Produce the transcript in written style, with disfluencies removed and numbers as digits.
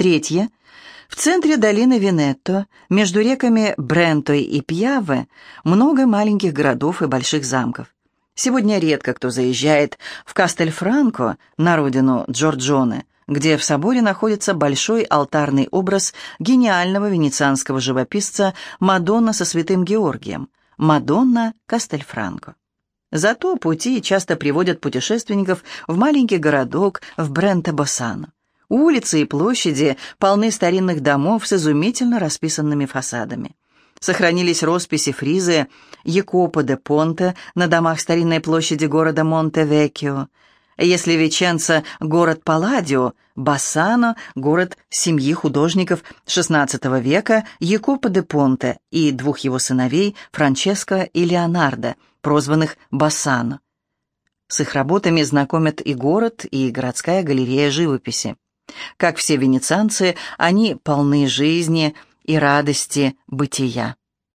Третье. В центре долины Венето, между реками Брентой и Пьяве, много маленьких городов и больших замков. Сегодня редко кто заезжает в Кастельфранко, на родину Джорджоне, где в соборе находится большой алтарный образ гениального венецианского живописца Мадонна со святым Георгием, Мадонна Кастельфранко. Зато пути часто приводят путешественников в маленький городок в Бренте-Боссано. Улицы и площади полны старинных домов с изумительно расписанными фасадами. Сохранились росписи фризы Якопо де Понте на домах старинной площади города Монте-Веккио. Если Веченца – город Палладио, Боссано – город семьи художников XVI века Якопо де Понте и двух его сыновей Франческо и Леонардо, прозванных Боссано. С их работами знакомят и город, и городская галерея живописи. Как все венецианцы, они полны жизни и радости бытия.